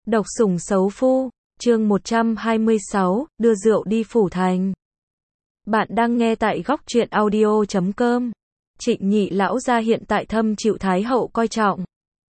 Độc sủng xấu phu, chương 126, đưa rượu đi phủ thành. Bạn đang nghe tại góc truyện audio.com. Trịnh nhị lão gia hiện tại thâm chịu Thái hậu coi trọng.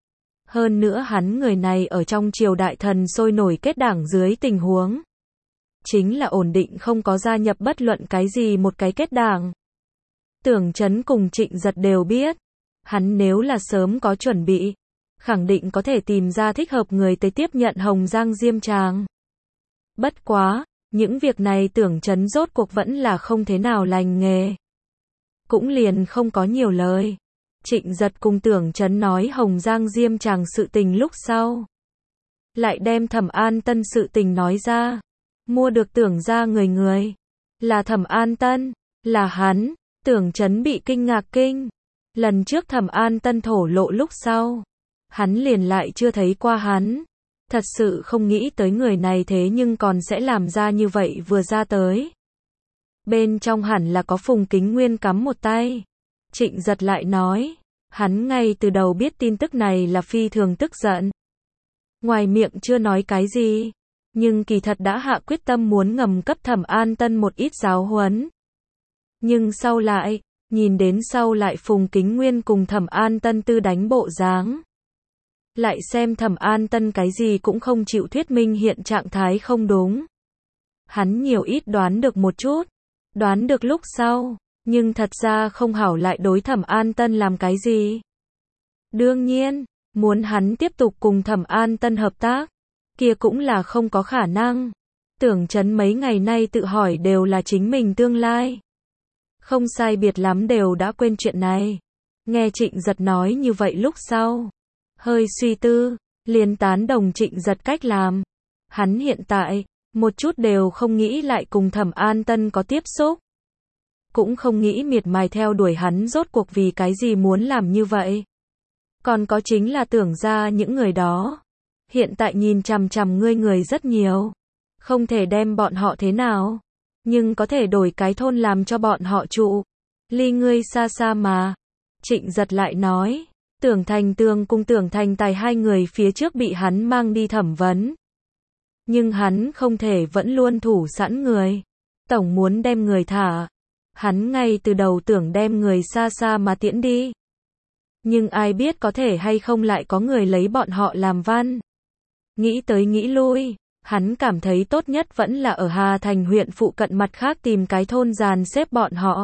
Hơn nữa hắn người này ở trong triều đại thần sôi nổi kết đảng dưới tình huống. Chính là ổn định không có gia nhập bất luận cái gì một cái kết đảng. Tưởng Chấn cùng Trịnh Giật đều biết. Hắn nếu là sớm có chuẩn bị, khẳng định có thể tìm ra thích hợp người tới tiếp nhận Hồng Giang Diêm Tràng. Bất quá, những việc này Tưởng Chấn rốt cuộc vẫn là không thế nào lành nghề. Cũng liền không có nhiều lời. Trịnh Giật cùng Tưởng Chấn nói Hồng Giang Diêm Tràng sự tình lúc sau. Lại đem Thẩm An Tân sự tình nói ra. Mua được Tưởng ra người. Là Thẩm An Tân, là hắn. Tưởng Chấn bị kinh ngạc kinh. Lần trước Thẩm An Tân thổ lộ lúc sau. Hắn liền lại chưa thấy qua hắn. Thật sự không nghĩ tới người này thế nhưng còn sẽ làm ra như vậy vừa ra tới. Bên trong hẳn là có Phùng Kính Nguyên cắm một tay. Trịnh Giật lại nói. Hắn ngay từ đầu biết tin tức này là phi thường tức giận. Ngoài miệng chưa nói cái gì. Nhưng kỳ thật đã hạ quyết tâm muốn ngầm cấp Thẩm An Tân một ít giáo huấn. Nhưng sau lại, nhìn đến sau lại Phùng Kính Nguyên cùng Thẩm An Tân tư đánh bộ dáng. Lại xem Thẩm An Tân cái gì cũng không chịu thuyết minh hiện trạng thái không đúng. Hắn nhiều ít đoán được một chút. Đoán được lúc sau. Nhưng thật ra không hảo lại đối Thẩm An Tân làm cái gì. Đương nhiên, muốn hắn tiếp tục cùng Thẩm An Tân hợp tác. Kia cũng là không có khả năng. Tưởng Chấn mấy ngày nay tự hỏi đều là chính mình tương lai. Không sai biệt lắm đều đã quên chuyện này. Nghe Trịnh Giật nói như vậy lúc sau. Hơi suy tư, liền tán đồng Trịnh Giật cách làm. Hắn hiện tại, một chút đều không nghĩ lại cùng Thẩm An Tân có tiếp xúc. Cũng không nghĩ miệt mài theo đuổi hắn rốt cuộc vì cái gì muốn làm như vậy. Còn có chính là Tưởng ra những người đó. Hiện tại nhìn chằm chằm ngươi người rất nhiều. Không thể đem bọn họ thế nào. Nhưng có thể đổi cái thôn làm cho bọn họ trụ. Ly ngươi xa xa mà. Trịnh Giật lại nói. Tưởng Thành Tường cùng Tưởng Thành Tài hai người phía trước bị hắn mang đi thẩm vấn. Nhưng hắn không thể vẫn luôn thủ sẵn người. Tổng muốn đem người thả. Hắn ngay từ đầu tưởng đem người xa xa mà tiễn đi. Nhưng ai biết có thể hay không lại có người lấy bọn họ làm văn. Nghĩ tới nghĩ lui, hắn cảm thấy tốt nhất vẫn là ở Hà Thành huyện phụ cận mặt khác tìm cái thôn dàn xếp bọn họ.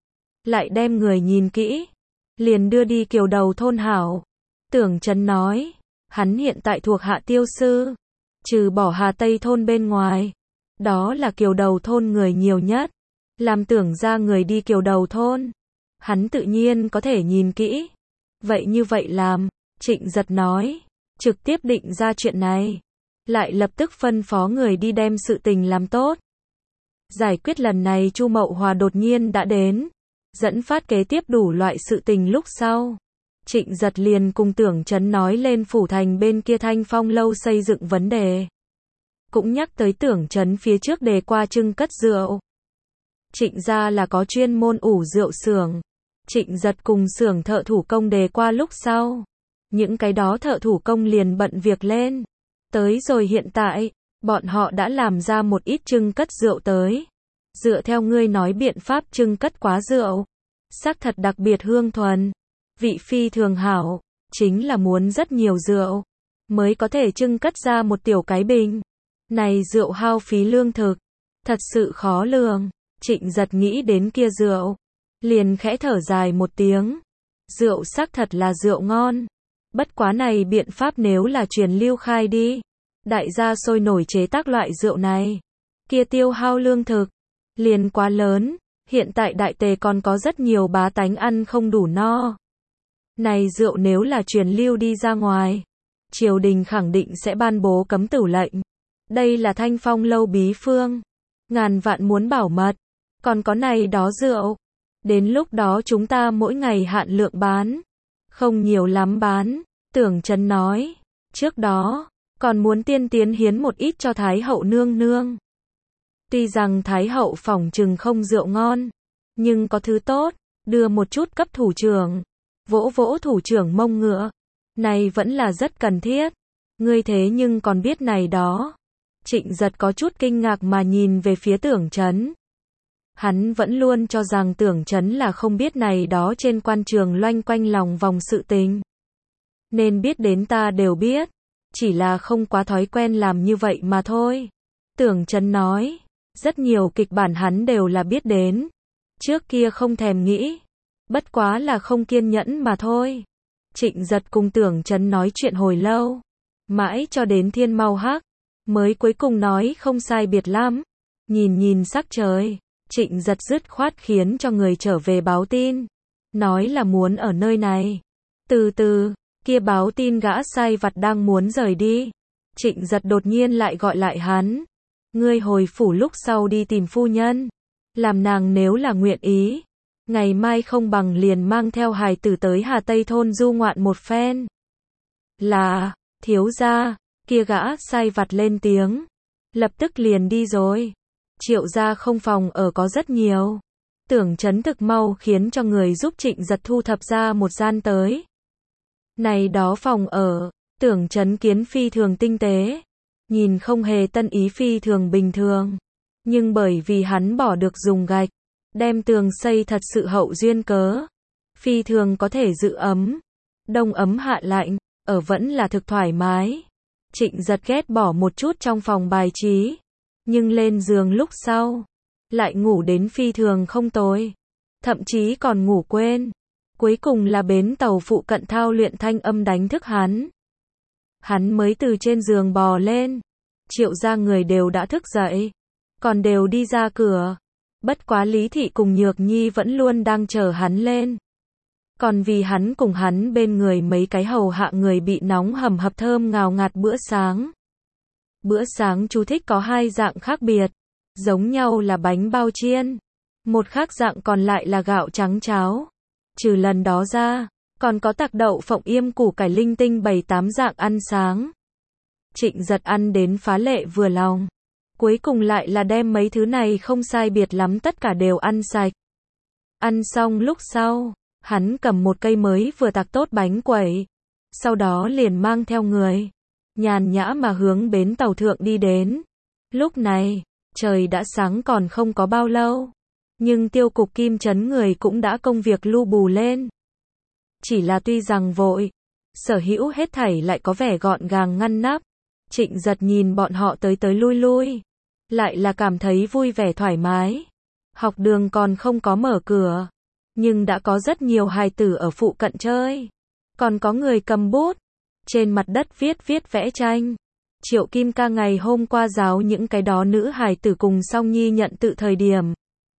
Lại đem người nhìn kỹ. Liền đưa đi Kiều Đầu thôn hảo. Tưởng Chấn nói. Hắn hiện tại thuộc hạ tiêu sư. Trừ bỏ Hà Tây thôn bên ngoài. Đó là Kiều Đầu thôn người nhiều nhất. Làm Tưởng ra người đi Kiều Đầu thôn. Hắn tự nhiên có thể nhìn kỹ. Vậy như vậy làm. Trịnh Giật nói. Trực tiếp định ra chuyện này. Lại lập tức phân phó người đi đem sự tình làm tốt. Giải quyết lần này Chu Mậu Hòa đột nhiên đã đến. Dẫn phát kế tiếp đủ loại sự tình lúc sau. Trịnh Giật liền cùng Tưởng Chấn nói lên phủ thành bên kia Thanh Phong lâu xây dựng vấn đề. Cũng nhắc tới Tưởng Chấn phía trước đề qua trưng cất rượu. Trịnh gia là có chuyên môn ủ rượu xưởng. Trịnh Giật cùng xưởng thợ thủ công đề qua lúc sau. Những cái đó thợ thủ công liền bận việc lên. Tới rồi hiện tại, bọn họ đã làm ra một ít trưng cất rượu tới. Dựa theo ngươi nói biện pháp trưng cất quá rượu. Xác thật đặc biệt hương thuần. Vị phi thường hảo. Chính là muốn rất nhiều rượu. Mới có thể trưng cất ra một tiểu cái bình. Này rượu hao phí lương thực. Thật sự khó lường. Trịnh Giật nghĩ đến kia rượu. Liền khẽ thở dài một tiếng. Rượu xác thật là rượu ngon. Bất quá này biện pháp nếu là truyền lưu khai đi. Đại gia sôi nổi chế tác loại rượu này. Kia tiêu hao lương thực. Liền quá lớn. Hiện tại đại tề còn có rất nhiều bá tánh ăn không đủ no. Này rượu nếu là truyền lưu đi ra ngoài. Triều đình khẳng định sẽ ban bố cấm tửu lệnh. Đây là Thanh Phong lâu bí phương. Ngàn vạn muốn bảo mật. Còn có này đó rượu. Đến lúc đó chúng ta mỗi ngày hạn lượng bán. Không nhiều lắm bán. Tưởng Chấn nói. Trước đó, còn muốn tiên tiến hiến một ít cho Thái hậu nương nương. Tuy rằng Thái hậu phỏng chừng không rượu ngon. Nhưng có thứ tốt. Đưa một chút cấp thủ trưởng. Vỗ vỗ thủ trưởng mông ngựa. Này vẫn là rất cần thiết. Ngươi thế nhưng còn biết này đó. Trịnh Giật có chút kinh ngạc mà nhìn về phía Tưởng Chấn. Hắn vẫn luôn cho rằng Tưởng Chấn là không biết này đó trên quan trường loanh quanh lòng vòng sự tình. Nên biết đến ta đều biết, chỉ là không quá thói quen làm như vậy mà thôi. Tưởng Chấn nói, rất nhiều kịch bản hắn đều là biết đến. Trước kia không thèm nghĩ, bất quá là không kiên nhẫn mà thôi. Trịnh Giật cùng Tưởng Chấn nói chuyện hồi lâu, mãi cho đến thiên mau hắc, mới cuối cùng nói không sai biệt lắm. Nhìn nhìn sắc trời, Trịnh Giật dứt khoát khiến cho người trở về báo tin, nói là muốn ở nơi này. Từ từ, kia báo tin gã sai vặt đang muốn rời đi. Trịnh Giật đột nhiên lại gọi lại hắn. Ngươi hồi phủ lúc sau đi tìm phu nhân, làm nàng nếu là nguyện ý, ngày mai không bằng liền mang theo hài tử tới Hà Tây thôn du ngoạn một phen. Là, thiếu gia, kia gã sai vặt lên tiếng, lập tức liền đi rồi. Triệu gia không phòng ở có rất nhiều. Tưởng Chấn thực mau khiến cho người giúp Trịnh Giật thu thập ra một gian tới. Này đó phòng ở, Tưởng Chấn kiến phi thường tinh tế, nhìn không hề tân ý, phi thường bình thường. Nhưng bởi vì hắn bỏ được dùng gạch, đem tường xây thật sự hậu duyên cớ, phi thường có thể giữ ấm. Đông ấm hạ lạnh, ở vẫn là thực thoải mái. Trịnh Giật ghét bỏ một chút trong phòng bài trí, nhưng lên giường lúc sau, lại ngủ đến phi thường không tồi. Thậm chí còn ngủ quên. Cuối cùng là bến tàu phụ cận thao luyện thanh âm đánh thức hắn. Hắn mới từ trên giường bò lên. Triệu gia người đều đã thức dậy, còn đều đi ra cửa. Bất quá Lý Thị cùng Nhược Nhi vẫn luôn đang chờ hắn lên. Còn vì hắn cùng hắn bên người mấy cái hầu hạ người bị nóng hầm hập thơm ngào ngạt bữa sáng. Bữa sáng chú thích có hai dạng khác biệt. Giống nhau là bánh bao chiên, một khác dạng còn lại là gạo trắng cháo. Trừ lần đó ra, còn có tạc đậu phộng yêm củ cải linh tinh 7-8 dạng ăn sáng. Trịnh Giật ăn đến phá lệ vừa lòng. Cuối cùng lại là đem mấy thứ này không sai biệt lắm tất cả đều ăn sạch. Ăn xong lúc sau, hắn cầm một cây mới vừa tạc tốt bánh quẩy. Sau đó liền mang theo người, nhàn nhã mà hướng bến tàu thượng đi đến. Lúc này, trời đã sáng còn không có bao lâu. Nhưng tiêu cục Kim Trấn người cũng đã công việc lu bù lên. Chỉ là tuy rằng vội, sở hữu hết thảy lại có vẻ gọn gàng ngăn nắp. Trịnh Giật nhìn bọn họ tới tới lui lui, lại là cảm thấy vui vẻ thoải mái. Học đường còn không có mở cửa, nhưng đã có rất nhiều hài tử ở phụ cận chơi. Còn có người cầm bút, trên mặt đất viết vẽ tranh. Triệu Kim Ca ngày hôm qua giáo những cái đó nữ hài tử cùng Song Nhi nhận tự thời điểm.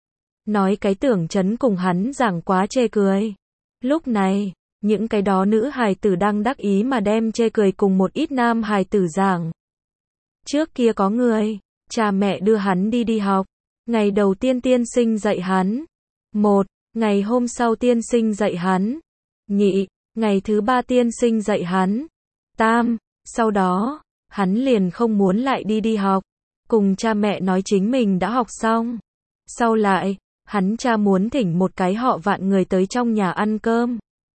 Nói cái Tưởng Chấn cùng hắn giảng quá chê cười. Lúc này, những cái đó nữ hài tử đang đắc ý mà đem chê cười cùng một ít nam hài tử giảng. Trước kia có người, cha mẹ đưa hắn đi học. Ngày đầu tiên tiên sinh dạy hắn. 1. Ngày hôm sau tiên sinh dạy hắn. 2. Ngày thứ 3 tiên sinh dạy hắn. 3. Sau đó, hắn liền không muốn lại đi học. Cùng cha mẹ nói chính mình đã học xong. Sau lại, hắn cha muốn thỉnh một cái họ Vạn người tới trong nhà ăn cơm.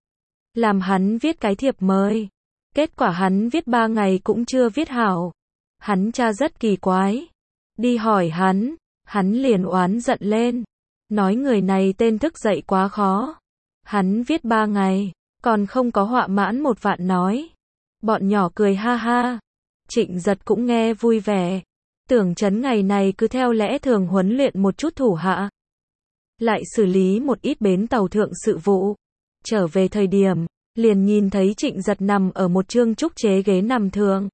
Làm hắn viết cái thiệp mời. Kết quả hắn viết 3 ngày cũng chưa viết hảo. Hắn cha rất kỳ quái. Đi hỏi hắn liền oán giận lên. Nói người này tên thức dậy quá khó. Hắn viết 3 ngày, còn không có họa mãn một vạn nói. Bọn nhỏ cười ha ha. Trịnh Giật cũng nghe vui vẻ. Tưởng Chấn ngày này cứ theo lẽ thường huấn luyện một chút thủ hạ. Lại xử lý một ít bến tàu thượng sự vụ. Trở về thời điểm, liền nhìn thấy Trịnh Giật nằm ở một chương trúc chế ghế nằm thượng.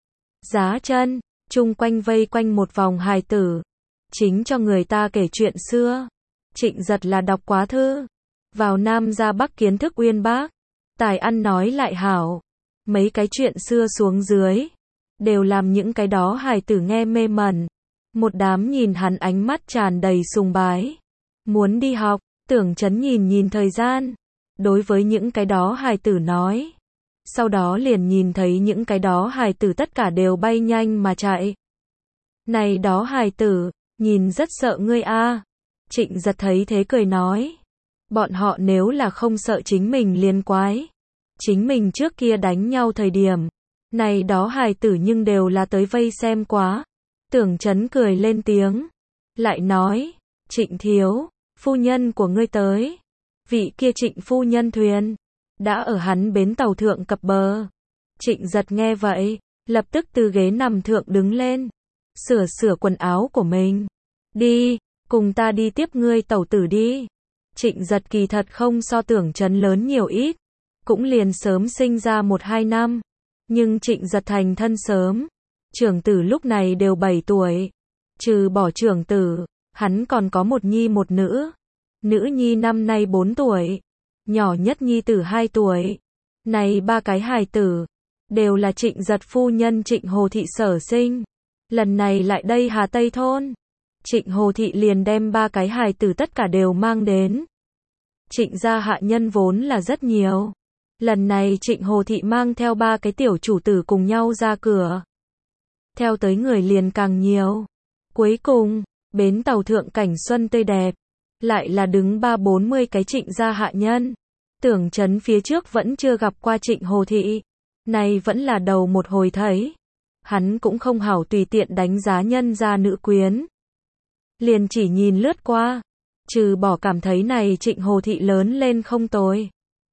Giá chân, chung quanh vây quanh một vòng hài tử. Chính cho người ta kể chuyện xưa. Trịnh Giật là đọc quá thư. Vào Nam ra Bắc kiến thức uyên bác. Tài ăn nói lại hảo. Mấy cái chuyện xưa xuống dưới, đều làm những cái đó hài tử nghe mê mẩn. Một đám nhìn hắn ánh mắt tràn đầy sùng bái. Muốn đi học, Tưởng Chấn nhìn thời gian. Đối với những cái đó hài tử nói. Sau đó liền nhìn thấy những cái đó hài tử tất cả đều bay nhanh mà chạy. Này đó hài tử, nhìn rất sợ ngươi a. Trịnh Giật thấy thế cười nói. Bọn họ nếu là không sợ chính mình liền quái. Chính mình trước kia đánh nhau thời điểm, Này đó hài tử nhưng đều là tới vây xem quá. Tưởng Chấn cười lên tiếng. Lại nói, Trịnh thiếu, phu nhân của ngươi tới. Vị kia Trịnh phu nhân thuyền, đã ở hắn bến tàu thượng cập bờ. Trịnh Giật nghe vậy, lập tức từ ghế nằm thượng đứng lên. Sửa quần áo của mình. Đi, cùng ta đi tiếp ngươi tẩu tử đi. Trịnh Giật kỳ thật không so Tưởng Chấn lớn nhiều ít. Cũng liền sớm sinh ra 1-2 năm. Nhưng Trịnh Giật thành thân sớm. Trưởng tử lúc này đều 7 tuổi. Trừ bỏ trưởng tử, hắn còn có một nhi một nữ. Nữ nhi năm nay 4 tuổi. Nhỏ nhất nhi tử 2 tuổi. Này 3 cái hài tử, đều là Trịnh Giật phu nhân Trịnh Hồ Thị sở sinh. Lần này lại đây Hà Tây thôn. Trịnh Hồ Thị liền đem 3 cái hài tử tất cả đều mang đến. Trịnh gia hạ nhân vốn là rất nhiều. Lần này Trịnh Hồ Thị mang theo 3 cái tiểu chủ tử cùng nhau ra cửa. Theo tới người liền càng nhiều. Cuối cùng, bến tàu thượng cảnh xuân tươi đẹp. Lại là đứng 30-40 cái Trịnh gia hạ nhân. Tưởng Chấn phía trước vẫn chưa gặp qua Trịnh Hồ Thị. Này vẫn là đầu một hồi thấy. Hắn cũng không hảo tùy tiện đánh giá nhân gia nữ quyến. Liền chỉ nhìn lướt qua. Trừ bỏ cảm thấy này Trịnh Hồ Thị lớn lên không tồi.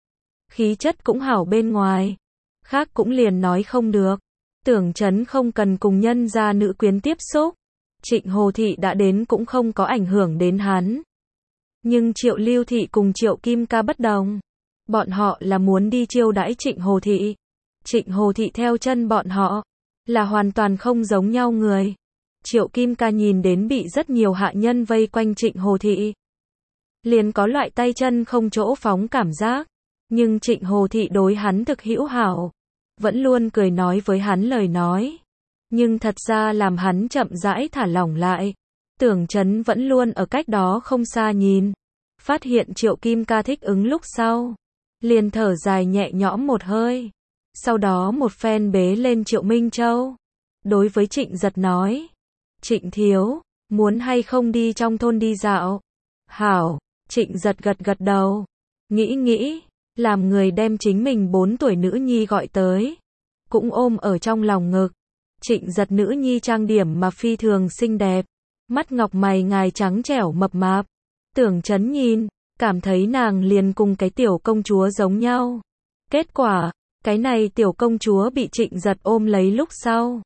Khí chất cũng hảo bên ngoài. Khác cũng liền nói không được. Tưởng Chấn không cần cùng nhân gia nữ quyến tiếp xúc. Trịnh Hồ Thị đã đến cũng không có ảnh hưởng đến hắn. Nhưng Triệu Lưu Thị cùng Triệu Kim Ca bất đồng. Bọn họ là muốn đi chiêu đãi Trịnh Hồ Thị. Trịnh Hồ Thị theo chân bọn họ. Là hoàn toàn không giống nhau người. Triệu Kim Ca nhìn đến bị rất nhiều hạ nhân vây quanh Trịnh Hồ Thị. Liền có loại tay chân không chỗ phóng cảm giác. Nhưng Trịnh Hồ Thị đối hắn thực hữu hảo. Vẫn luôn cười nói với hắn lời nói. Nhưng thật ra làm hắn chậm rãi thả lỏng lại. Tưởng Chấn vẫn luôn ở cách đó không xa nhìn. Phát hiện Triệu Kim Ca thích ứng lúc sau. Liền thở dài nhẹ nhõm một hơi. Sau đó một phen bế lên Triệu Minh Châu. Đối với Trịnh Giật nói. Trịnh thiếu, muốn hay không đi trong thôn đi dạo? Hảo, Trịnh Giật gật gật đầu. Nghĩ, làm người đem chính mình 4 tuổi nữ nhi gọi tới. Cũng ôm ở trong lòng ngực. Trịnh Giật nữ nhi trang điểm mà phi thường xinh đẹp. Mắt ngọc mày ngài trắng trẻo mập mạp. Tưởng Chấn nhìn, cảm thấy nàng liền cùng cái tiểu công chúa giống nhau. Kết quả, cái này tiểu công chúa bị Trịnh Giật ôm lấy lúc sau.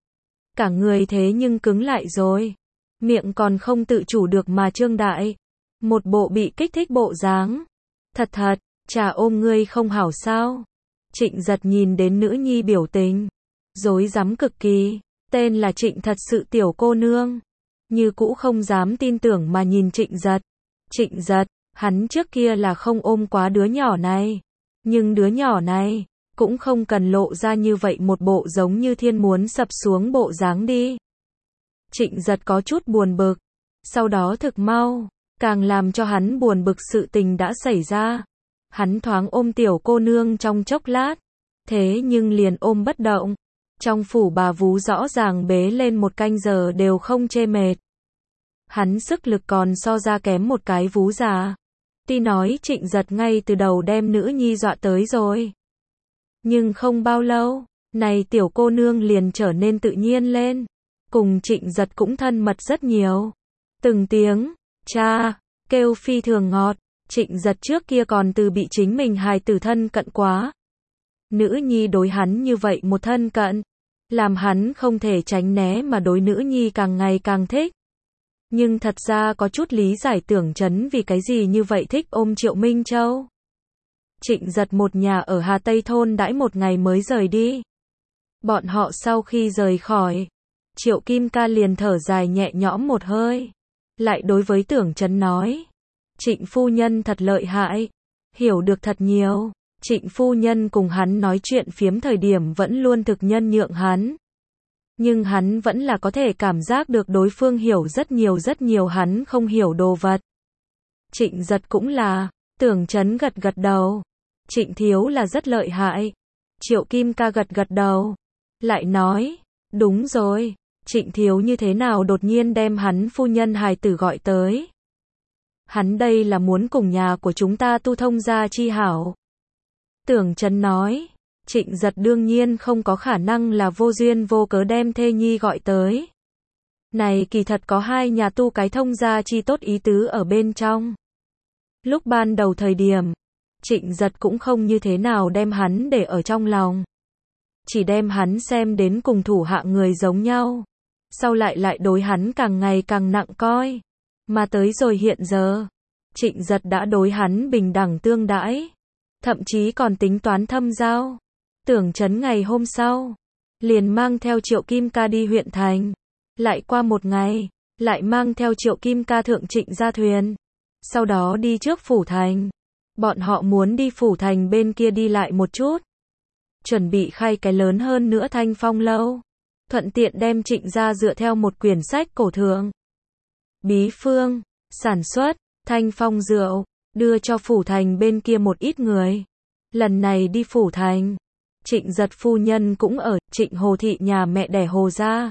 Cả người thế nhưng cứng lại rồi. Miệng còn không tự chủ được mà trương đại. Một bộ bị kích thích bộ dáng. Thật, chả ôm ngươi không hảo sao. Trịnh Giật nhìn đến nữ nhi biểu tình. Rối rắm cực kỳ. Tên là Trịnh thật sự tiểu cô nương. Như cũ không dám tin tưởng mà nhìn Trịnh Giật. Trịnh Giật, hắn trước kia là không ôm quá đứa nhỏ này. Nhưng đứa nhỏ này, cũng không cần lộ ra như vậy một bộ giống như thiên muốn sập xuống bộ dáng đi. Trịnh Giật có chút buồn bực. Sau đó thực mau, càng làm cho hắn buồn bực sự tình đã xảy ra. Hắn thoáng ôm tiểu cô nương trong chốc lát. Thế nhưng liền ôm bất động. Trong phủ bà vú rõ ràng bế lên 1 canh giờ đều không chê mệt. Hắn sức lực còn so ra kém một cái vú già. Tuy nói Trịnh Giật ngay từ đầu đem nữ nhi dọa tới rồi. Nhưng không bao lâu, này tiểu cô nương liền trở nên tự nhiên lên. Cùng Trịnh Giật cũng thân mật rất nhiều. Từng tiếng, cha, kêu phi thường ngọt. Trịnh Giật trước kia còn từ bị chính mình hài tử thân cận quá. Nữ nhi đối hắn như vậy một thân cận. Làm hắn không thể tránh né mà đối nữ nhi càng ngày càng thích. Nhưng thật ra có chút lý giải Tưởng Chấn vì cái gì như vậy thích ôm Triệu Minh Châu. Trịnh Giật một nhà ở Hà Tây thôn đãi 1 ngày mới rời đi. Bọn họ sau khi rời khỏi, Triệu Kim Ca liền thở dài nhẹ nhõm một hơi. Lại đối với Tưởng Chấn nói. Trịnh phu nhân thật lợi hại. Hiểu được thật nhiều. Trịnh phu nhân cùng hắn nói chuyện phiếm thời điểm vẫn luôn thực nhân nhượng hắn. Nhưng hắn vẫn là có thể cảm giác được đối phương hiểu rất nhiều hắn không hiểu đồ vật. Trịnh Giật cũng là. Tưởng Chấn gật gật đầu. Trịnh thiếu là rất lợi hại. Triệu Kim Ca gật gật đầu. Lại nói. Đúng rồi. Trịnh thiếu như thế nào đột nhiên đem hắn phu nhân hài tử gọi tới. Hắn đây là muốn cùng nhà của chúng ta tu thông gia chi hảo. Tưởng Chấn nói. Trịnh Giật đương nhiên không có khả năng là vô duyên vô cớ đem thê nhi gọi tới. Này kỳ thật có hai nhà tu cái thông gia chi tốt ý tứ ở bên trong. Lúc ban đầu thời điểm, Trịnh Giật cũng không như thế nào đem hắn để ở trong lòng. Chỉ đem hắn xem đến cùng thủ hạ người giống nhau. Sau lại đối hắn càng ngày càng nặng coi. Mà tới rồi hiện giờ, Trịnh Giật đã đối hắn bình đẳng tương đãi. Thậm chí còn tính toán thâm giao. Tưởng Chấn ngày hôm sau, liền mang theo Triệu Kim Ca đi huyện thành. Lại qua một ngày, lại mang theo Triệu Kim Ca thượng Trịnh gia thuyền. Sau đó đi trước phủ thành. Bọn họ muốn đi phủ thành bên kia đi lại một chút. Chuẩn bị khai cái lớn hơn nữa Thanh Phong lâu. Thuận tiện đem Trịnh gia dựa theo một quyển sách cổ thượng. Bí phương, sản xuất, Thanh Phong rượu, đưa cho phủ thành bên kia một ít người. Lần này đi phủ thành, Trịnh Giật phu nhân cũng ở Trịnh Hồ Thị nhà mẹ đẻ Hồ gia.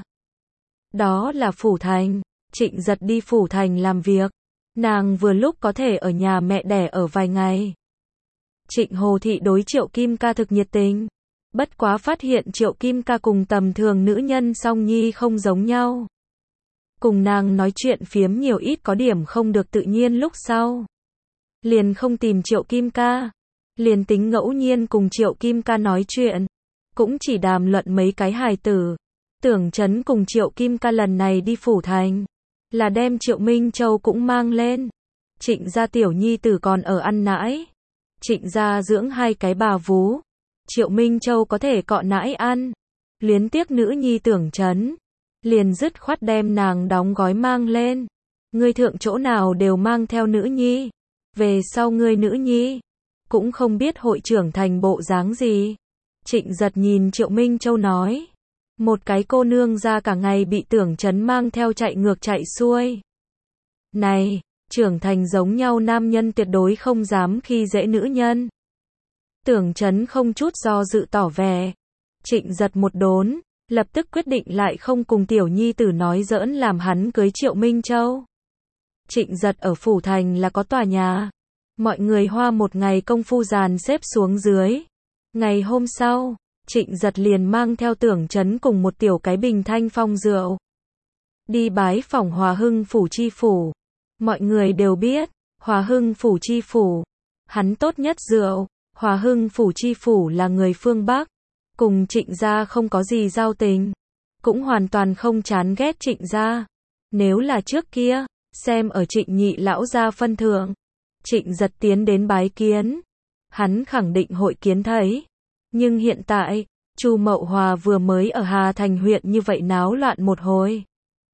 Đó là phủ thành, Trịnh Giật đi phủ thành làm việc. Nàng vừa lúc có thể ở nhà mẹ đẻ ở vài ngày. Trịnh Hồ Thị đối Triệu Kim Ca thực nhiệt tình. Bất quá phát hiện Triệu Kim Ca cùng tầm thường nữ nhân song nhi không giống nhau. Cùng nàng nói chuyện phiếm nhiều ít có điểm không được tự nhiên lúc sau. Liền không tìm Triệu Kim Ca. Liền tính ngẫu nhiên cùng Triệu Kim Ca nói chuyện. Cũng chỉ đàm luận mấy cái hài tử. Tưởng Chấn cùng Triệu Kim Ca lần này đi phủ thành. Là đem Triệu Minh Châu cũng mang lên. Trịnh gia tiểu nhi tử còn ở ăn nãi. Trịnh gia dưỡng hai cái bà vú. Triệu Minh Châu có thể cọ nãi ăn. Luyến tiếc nữ nhi Tưởng Chấn. Liền dứt khoát đem nàng đóng gói mang lên. Ngươi thượng chỗ nào đều mang theo nữ nhi. Về sau ngươi nữ nhi. Cũng không biết hội trưởng thành bộ dáng gì. Trịnh Giật nhìn Triệu Minh Châu nói. Một cái cô nương ra cả ngày bị Tưởng Chấn mang theo chạy ngược chạy xuôi. Này, trưởng thành giống nhau nam nhân tuyệt đối không dám khi dễ nữ nhân. Tưởng Chấn không chút do dự tỏ vẻ. Trịnh Giật một đốn, lập tức quyết định lại không cùng tiểu nhi tử nói giỡn làm hắn cưới Triệu Minh Châu. Trịnh Giật ở phủ thành là có tòa nhà. Mọi người hoa một ngày công phu dàn xếp xuống dưới. Ngày hôm sau, Trịnh Giật liền mang theo Tưởng Chấn cùng một tiểu cái bình Thanh Phong rượu. Đi bái phỏng Hòa Hưng phủ chi phủ. Mọi người đều biết, Hòa Hưng phủ chi phủ. Hắn tốt nhất rượu. Hòa Hưng phủ chi phủ là người phương Bắc. Cùng Trịnh gia không có gì giao tình. Cũng hoàn toàn không chán ghét Trịnh gia. Nếu là trước kia, xem ở Trịnh nhị lão gia phân thượng. Trịnh Giật tiến đến bái kiến. Hắn khẳng định hội kiến thấy. Nhưng hiện tại, Chu Mậu Hòa vừa mới ở Hà Thành huyện như vậy náo loạn một hồi.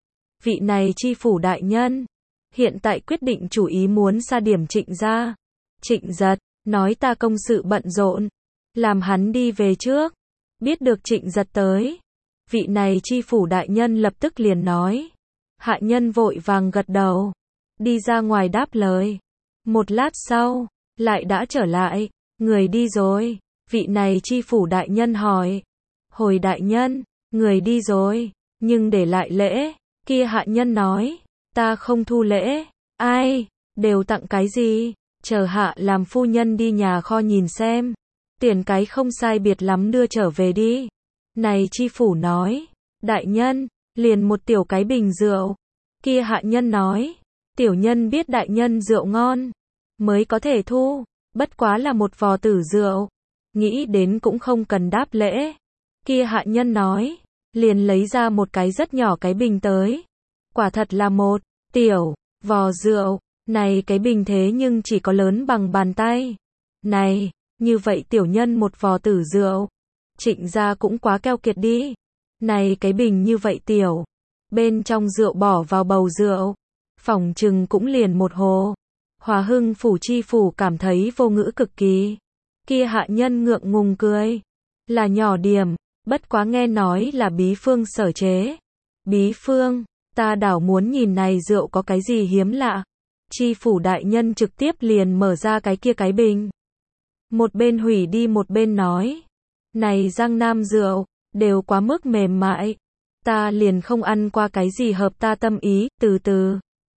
Vị này chi phủ đại nhân. Hiện tại quyết định chủ ý muốn sa điểm Trịnh gia. Trịnh Giật, nói ta công sự bận rộn. Làm hắn đi về trước. Biết được Trịnh Giật tới. Vị này chi phủ đại nhân lập tức liền nói. Hạ nhân vội vàng gật đầu. Đi ra ngoài đáp lời. Một lát sau, lại đã trở lại. Người đi rồi. Vị này chi phủ đại nhân hỏi. Hồi đại nhân, người đi rồi. Nhưng để lại lễ. Kia hạ nhân nói. Ta không thu lễ. Ai, đều tặng cái gì? Chờ hạ làm phu nhân đi nhà kho nhìn xem. Tiền cái không sai biệt lắm đưa trở về đi. Này chi phủ nói. Đại nhân, liền một tiểu cái bình rượu. Kia hạ nhân nói. Tiểu nhân biết đại nhân rượu ngon. Mới có thể thu. Bất quá là một vò tử rượu. Nghĩ đến cũng không cần đáp lễ. Kia hạ nhân nói. Liền lấy ra một cái rất nhỏ cái bình tới. Quả thật là một tiểu vò rượu. Này cái bình thế nhưng chỉ có lớn bằng bàn tay. Này, như vậy tiểu nhân một vò tử rượu. Trịnh gia cũng quá keo kiệt đi. Này cái bình như vậy tiểu. Bên trong rượu bỏ vào bầu rượu. Phỏng chừng cũng liền một hồ. Hòa Hưng phủ chi phủ cảm thấy vô ngữ cực kỳ. Kia hạ nhân ngượng ngùng cười. Là nhỏ điểm. Bất quá nghe nói là bí phương sở chế. Bí phương, ta đảo muốn nhìn này rượu có cái gì hiếm lạ. Chi phủ đại nhân trực tiếp liền mở ra cái kia cái bình. Một bên hủy đi một bên nói. Này Giang Nam rượu, đều quá mức mềm mại. Ta liền không ăn qua cái gì hợp ta tâm ý, từ từ.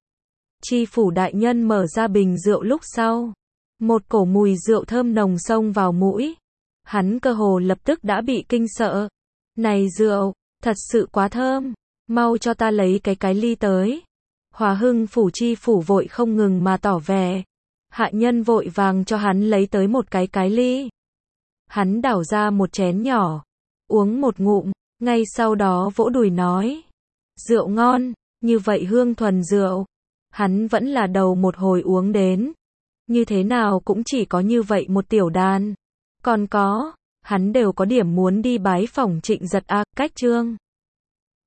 Chi phủ đại nhân mở ra bình rượu lúc sau. Một cổ mùi rượu thơm nồng xông vào mũi. Hắn cơ hồ lập tức đã bị kinh sợ. Này rượu, thật sự quá thơm, mau cho ta lấy cái ly tới. Hòa Hưng phủ chi phủ vội không ngừng mà tỏ vẻ. Hạ nhân vội vàng cho hắn lấy tới một cái ly. Hắn đảo ra một chén nhỏ, uống một ngụm, ngay sau đó vỗ đùi nói. Rượu ngon, như vậy hương thuần rượu. Hắn vẫn là đầu một hồi uống đến. Như thế nào cũng chỉ có như vậy một tiểu đàn. Còn có, hắn đều có điểm muốn đi bái phỏng Trịnh Giật cách Trương.